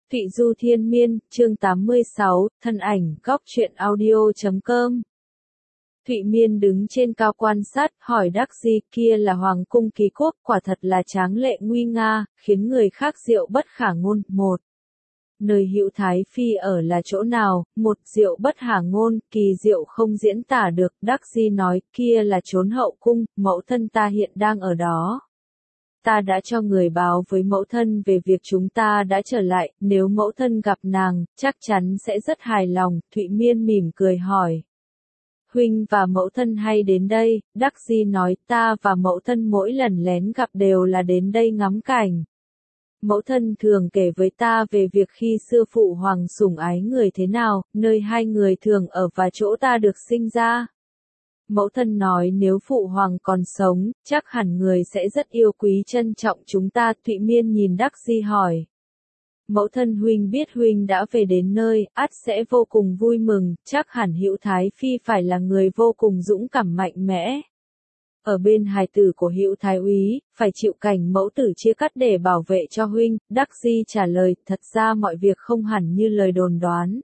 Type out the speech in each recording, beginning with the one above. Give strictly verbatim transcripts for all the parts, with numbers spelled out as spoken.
Thụy Du Thiên Miên, chương tám mươi sáu, thân ảnh, góc truyện audio chấm com. Thụy Miên đứng trên cao quan sát, hỏi Đắc Di, kia là Hoàng cung Ký Quốc, quả thật là tráng lệ nguy nga, khiến người khác diệu bất khả ngôn. Một. Nơi Hữu Thái Phi ở là chỗ nào? Một. Diệu bất khả ngôn, kỳ diệu không diễn tả được. Đắc Di nói, kia là chốn hậu cung, mẫu thân ta hiện đang ở đó. Ta đã cho người báo với mẫu thân về việc chúng ta đã trở lại, nếu mẫu thân gặp nàng, chắc chắn sẽ rất hài lòng. Thụy Miên mỉm cười hỏi. Huynh và mẫu thân hay đến đây? Đắc Di nói, ta và mẫu thân mỗi lần lén gặp đều là đến đây ngắm cảnh. Mẫu thân thường kể với ta về việc khi xưa phụ hoàng sủng ái người thế nào, nơi hai người thường ở và chỗ ta được sinh ra. Mẫu thân nói nếu phụ hoàng còn sống, chắc hẳn người sẽ rất yêu quý trân trọng chúng ta. Thụy Miên nhìn Đắc Di hỏi. Mẫu thân huynh biết huynh đã về đến nơi, ắt sẽ vô cùng vui mừng, chắc hẳn Hữu Thái Phi phải là người vô cùng dũng cảm mạnh mẽ. Ở bên hài tử của Hữu Thái úy, phải chịu cảnh mẫu tử chia cắt để bảo vệ cho huynh. Đắc Di trả lời, thật ra mọi việc không hẳn như lời đồn đoán.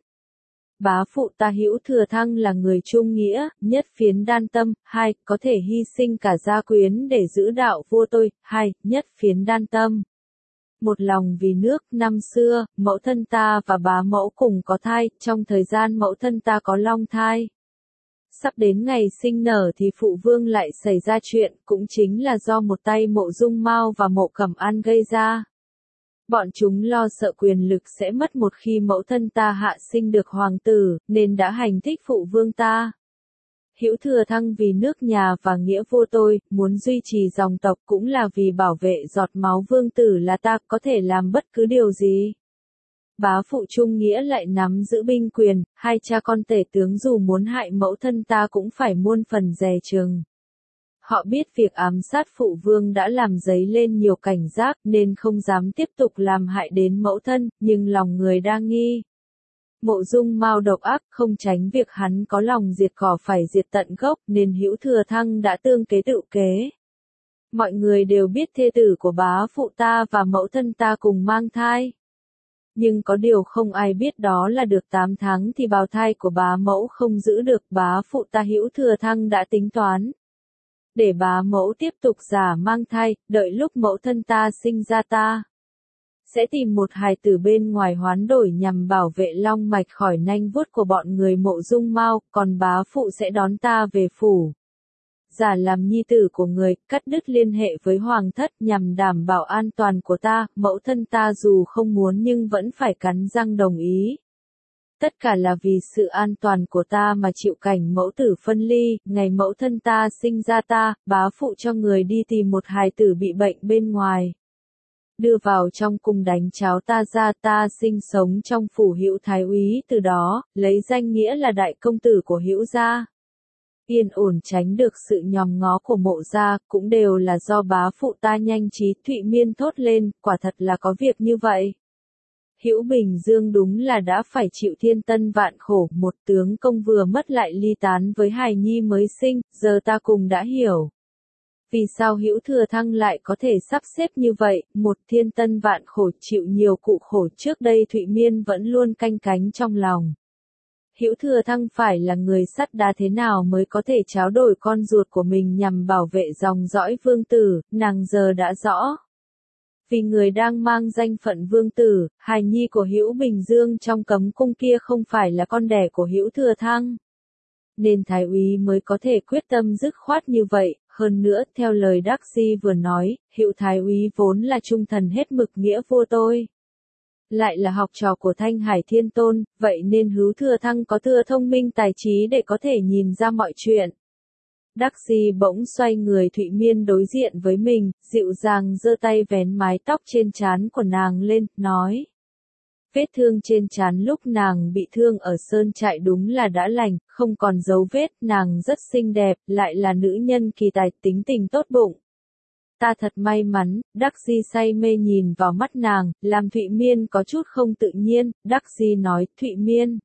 Bá phụ ta Hữu Thừa Thăng là người trung nghĩa, nhất phiến đan tâm. Hai. Có thể hy sinh cả gia quyến để giữ đạo vua tôi. Hai. Nhất phiến đan tâm. Một lòng vì nước. Năm xưa, mẫu thân ta và bá mẫu cùng có thai, trong thời gian mẫu thân ta có long thai. Sắp đến ngày sinh nở thì phụ vương lại xảy ra chuyện, cũng chính là do một tay Mộ Dung Mao và Mộ Cẩm An gây ra. Bọn chúng lo sợ quyền lực sẽ mất một khi mẫu thân ta hạ sinh được hoàng tử, nên đã hành thích phụ vương ta. Hữu Thừa Thăng vì nước nhà và nghĩa vua tôi, muốn duy trì dòng tộc cũng là vì bảo vệ giọt máu vương tử là ta, có thể làm bất cứ điều gì. Bá phụ trung nghĩa lại nắm giữ binh quyền, hai cha con tể tướng dù muốn hại mẫu thân ta cũng phải muôn phần dè chừng. Họ biết việc ám sát phụ vương đã làm dấy lên nhiều cảnh giác nên không dám tiếp tục làm hại đến mẫu thân, nhưng lòng người đa nghi. Mộ Dung Mao độc ác, không tránh việc hắn có lòng diệt cỏ phải diệt tận gốc, nên Hữu Thừa Thăng đã tương kế tự kế. Mọi người đều biết thê tử của bá phụ ta và mẫu thân ta cùng mang thai. Nhưng có điều không ai biết đó là được tám tháng thì bào thai của bá mẫu không giữ được. Bá phụ ta Hữu Thừa Thăng đã tính toán. Để bá mẫu tiếp tục giả mang thai, đợi lúc mẫu thân ta sinh ra ta sẽ tìm một hài tử bên ngoài hoán đổi nhằm bảo vệ long mạch khỏi nanh vuốt của bọn người Mộ Dung Mao, còn bá phụ sẽ đón ta về phủ. Giả làm nhi tử của người, cắt đứt liên hệ với hoàng thất nhằm đảm bảo an toàn của ta, mẫu thân ta dù không muốn nhưng vẫn phải cắn răng đồng ý. Tất cả là vì sự an toàn của ta mà chịu cảnh mẫu tử phân ly, ngày mẫu thân ta sinh ra ta, bá phụ cho người đi tìm một hài tử bị bệnh bên ngoài. Đưa vào trong cung đánh cháo ta ra, ta sinh sống trong phủ Hữu Thái úy, từ đó, lấy danh nghĩa là đại công tử của Hữu gia. Yên ổn tránh được sự nhòm ngó của Mộ gia, cũng đều là do bá phụ ta nhanh trí. Thụy Miên thốt lên, quả thật là có việc như vậy. Hữu Bình Dương đúng là đã phải chịu thiên tân vạn khổ, một tướng công vừa mất lại ly tán với hài nhi mới sinh, giờ ta cùng đã hiểu. Vì sao Hữu Thừa Thăng lại có thể sắp xếp như vậy, một thiên tân vạn khổ chịu nhiều cụ khổ trước đây Thụy Miên vẫn luôn canh cánh trong lòng. Hữu Thừa Thăng phải là người sắt đá thế nào mới có thể tráo đổi con ruột của mình nhằm bảo vệ dòng dõi vương tử, nàng giờ đã rõ. Vì người đang mang danh phận vương tử, hài nhi của Hữu Bình Dương trong cấm cung kia không phải là con đẻ của Hữu Thừa Thăng. Nên Thái úy mới có thể quyết tâm dứt khoát như vậy, hơn nữa, theo lời Đắc Di vừa nói, Hữu Thái úy vốn là trung thần hết mực nghĩa vua tôi. Lại là học trò của Thanh Hải Thiên Tôn, vậy nên Hữu Thừa Thăng có thừa thông minh tài trí để có thể nhìn ra mọi chuyện. Đắc Di bỗng xoay người. Thụy Miên đối diện với mình, dịu dàng giơ tay vén mái tóc trên trán của nàng lên, nói. Vết thương trên trán lúc nàng bị thương ở sơn trại đúng là đã lành, không còn dấu vết, nàng rất xinh đẹp, lại là nữ nhân kỳ tài, tính tình tốt bụng. Ta thật may mắn. Đắc Di say mê nhìn vào mắt nàng, làm Thụy Miên có chút không tự nhiên. Đắc Di nói, Thụy Miên,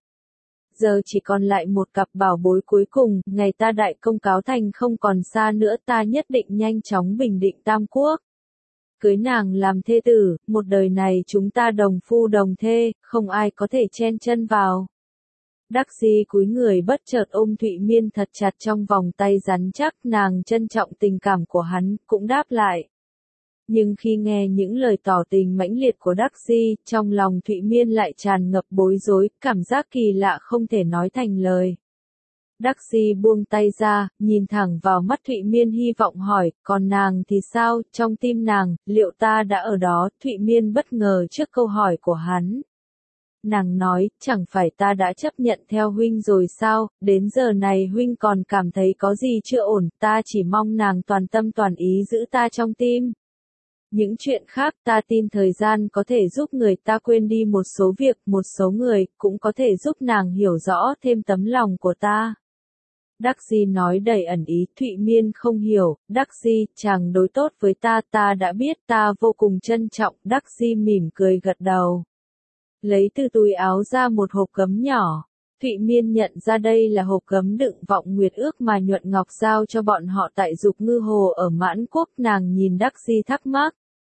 giờ chỉ còn lại một cặp bảo bối cuối cùng, ngày ta đại công cáo thành không còn xa nữa, ta nhất định nhanh chóng bình định Tam Quốc. cưới nàng làm thê tử, một đời này chúng ta đồng phu đồng thê, không ai có thể chen chân vào. Đắc Di cúi người bất chợt ôm Thụy Miên thật chặt trong vòng tay rắn chắc, nàng trân trọng tình cảm của hắn, cũng đáp lại. Nhưng khi nghe những lời tỏ tình mãnh liệt của Đắc Di, trong lòng Thụy Miên lại tràn ngập bối rối, cảm giác kỳ lạ không thể nói thành lời. Đắc Di buông tay ra, nhìn thẳng vào mắt Thụy Miên hy vọng hỏi, còn nàng thì sao, trong tim nàng, liệu ta đã ở đó? Thụy Miên bất ngờ trước câu hỏi của hắn. Nàng nói, chẳng phải ta đã chấp nhận theo huynh rồi sao, đến giờ này huynh còn cảm thấy có gì chưa ổn, ta chỉ mong nàng toàn tâm toàn ý giữ ta trong tim. Những chuyện khác ta tin thời gian có thể giúp người ta quên đi một số việc, một số người, cũng có thể giúp nàng hiểu rõ thêm tấm lòng của ta. Đắc Di nói đầy ẩn ý, Thụy Miên không hiểu, Đắc Di, chàng đối tốt với ta, ta đã biết, ta vô cùng trân trọng, Đắc Di mỉm cười gật đầu. Lấy từ túi áo ra một hộp gấm nhỏ. Thụy Miên nhận ra đây là hộp gấm đựng vọng nguyệt ước mà Nhuận Ngọc giao cho bọn họ tại Dục Ngư Hồ ở Mãn Quốc, nàng nhìn Đắc Di thắc mắc.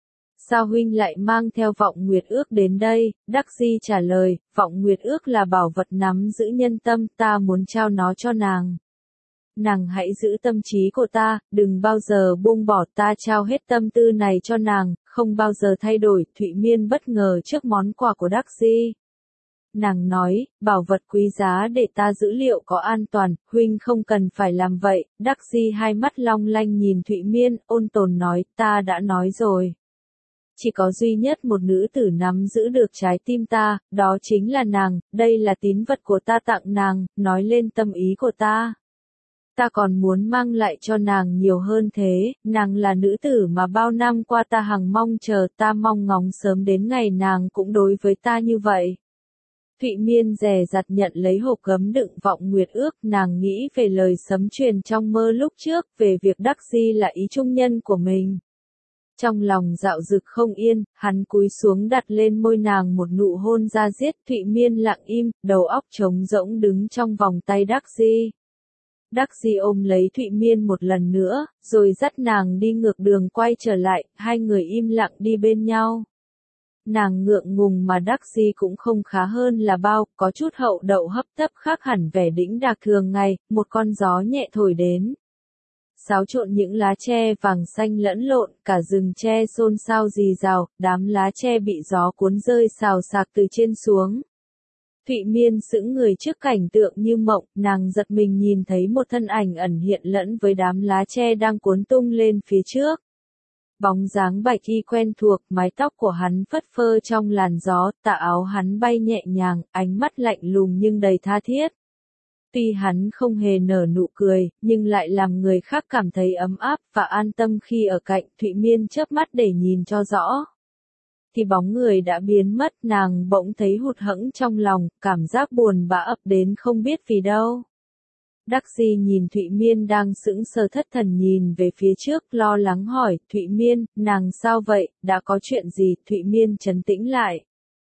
Sao huynh lại mang theo vọng nguyệt ước đến đây? Đắc Di trả lời, vọng nguyệt ước là bảo vật nắm giữ nhân tâm, ta muốn trao nó cho nàng. Nàng hãy giữ tâm trí của ta, đừng bao giờ buông bỏ, ta trao hết tâm tư này cho nàng, không bao giờ thay đổi. Thụy Miên bất ngờ trước món quà của Đắc Di. Nàng nói, bảo vật quý giá để ta giữ liệu có an toàn, huynh không cần phải làm vậy. Đắc Di hai mắt long lanh nhìn Thụy Miên, ôn tồn nói, ta đã nói rồi. Chỉ có duy nhất một nữ tử nắm giữ được trái tim ta, đó chính là nàng, đây là tín vật của ta tặng nàng, nói lên tâm ý của ta. Ta còn muốn mang lại cho nàng nhiều hơn thế, nàng là nữ tử mà bao năm qua ta hằng mong chờ, ta mong ngóng sớm đến ngày nàng cũng đối với ta như vậy. Thụy Miên dè dặt nhận lấy hộp gấm đựng vọng nguyệt ước, nàng nghĩ về lời sấm truyền trong mơ lúc trước, về việc Đắc Di là ý trung nhân của mình. Trong lòng dạo dực không yên, hắn cúi xuống đặt lên môi nàng một nụ hôn da diết. Thụy Miên lặng im, đầu óc trống rỗng đứng trong vòng tay Đắc Di. Đắc Di ôm lấy Thụy Miên một lần nữa, rồi dắt nàng đi ngược đường quay trở lại, hai người im lặng đi bên nhau. Nàng ngượng ngùng mà Đắc Di cũng không khá hơn là bao, có chút hậu đậu hấp tấp khác hẳn vẻ đĩnh đạc thường ngày, một con gió nhẹ thổi đến. Xáo trộn những lá tre vàng xanh lẫn lộn, cả rừng tre xôn xao rì rào, đám lá tre bị gió cuốn rơi xào xạc từ trên xuống. Thụy Miên sững người trước cảnh tượng như mộng, nàng giật mình nhìn thấy một thân ảnh ẩn hiện lẫn với đám lá tre đang cuốn tung lên phía trước. Bóng dáng bạch y quen thuộc, mái tóc của hắn phất phơ trong làn gió, tà áo hắn bay nhẹ nhàng, ánh mắt lạnh lùng nhưng đầy tha thiết. Tuy hắn không hề nở nụ cười, nhưng lại làm người khác cảm thấy ấm áp và an tâm khi ở cạnh. Thụy Miên chớp mắt để nhìn cho rõ. Thì bóng người đã biến mất, nàng bỗng thấy hụt hẫng trong lòng, cảm giác buồn bã ập đến không biết vì đâu. Đắc Di nhìn Thụy Miên đang sững sờ thất thần nhìn về phía trước, lo lắng hỏi, Thụy Miên, nàng sao vậy, đã có chuyện gì? Thụy Miên trấn tĩnh lại.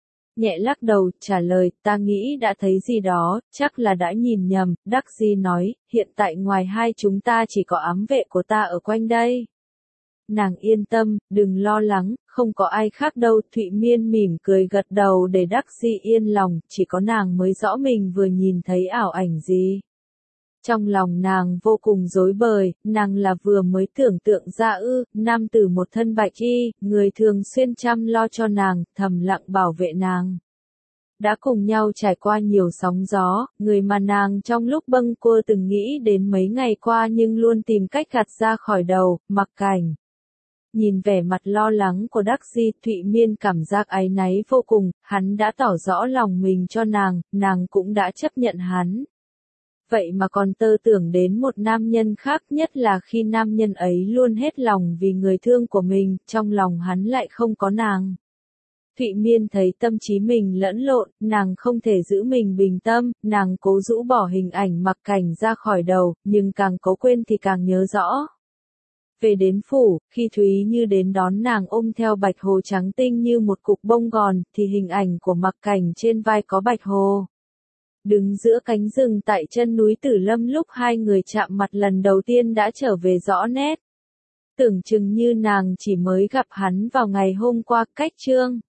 Nhẹ lắc đầu, trả lời, ta nghĩ đã thấy gì đó, chắc là đã nhìn nhầm. Đắc Di nói, hiện tại ngoài hai chúng ta chỉ có ám vệ của ta ở quanh đây. Nàng yên tâm, đừng lo lắng, không có ai khác đâu. Thụy Miên mỉm cười gật đầu để Đắc Di yên lòng, chỉ có nàng mới rõ mình vừa nhìn thấy ảo ảnh gì. Trong lòng nàng vô cùng rối bời, nàng là vừa mới tưởng tượng ra ư, nam tử một thân bạch y, người thường xuyên chăm lo cho nàng, thầm lặng bảo vệ nàng. Đã cùng nhau trải qua nhiều sóng gió, người mà nàng trong lúc bâng quơ từng nghĩ đến mấy ngày qua nhưng luôn tìm cách gạt ra khỏi đầu, Mặc Cảnh. Nhìn vẻ mặt lo lắng của Đắc Di, Thụy Miên cảm giác áy náy vô cùng, hắn đã tỏ rõ lòng mình cho nàng, nàng cũng đã chấp nhận hắn. Vậy mà còn tơ tưởng đến một nam nhân khác, nhất là khi nam nhân ấy luôn hết lòng vì người thương của mình, trong lòng hắn lại không có nàng. Thụy Miên thấy tâm trí mình lẫn lộn, nàng không thể giữ mình bình tâm, nàng cố rũ bỏ hình ảnh Mặc Cảnh ra khỏi đầu, nhưng càng cố quên thì càng nhớ rõ. Về đến phủ, khi Thúy Như đến đón nàng ôm theo bạch hồ trắng tinh như một cục bông gòn, thì hình ảnh của Mặc Cảnh trên vai có bạch hồ. Đứng giữa cánh rừng tại chân núi Tử Lâm lúc hai người chạm mặt lần đầu tiên đã trở về rõ nét. tưởng chừng như nàng chỉ mới gặp hắn vào ngày hôm qua. Cách chương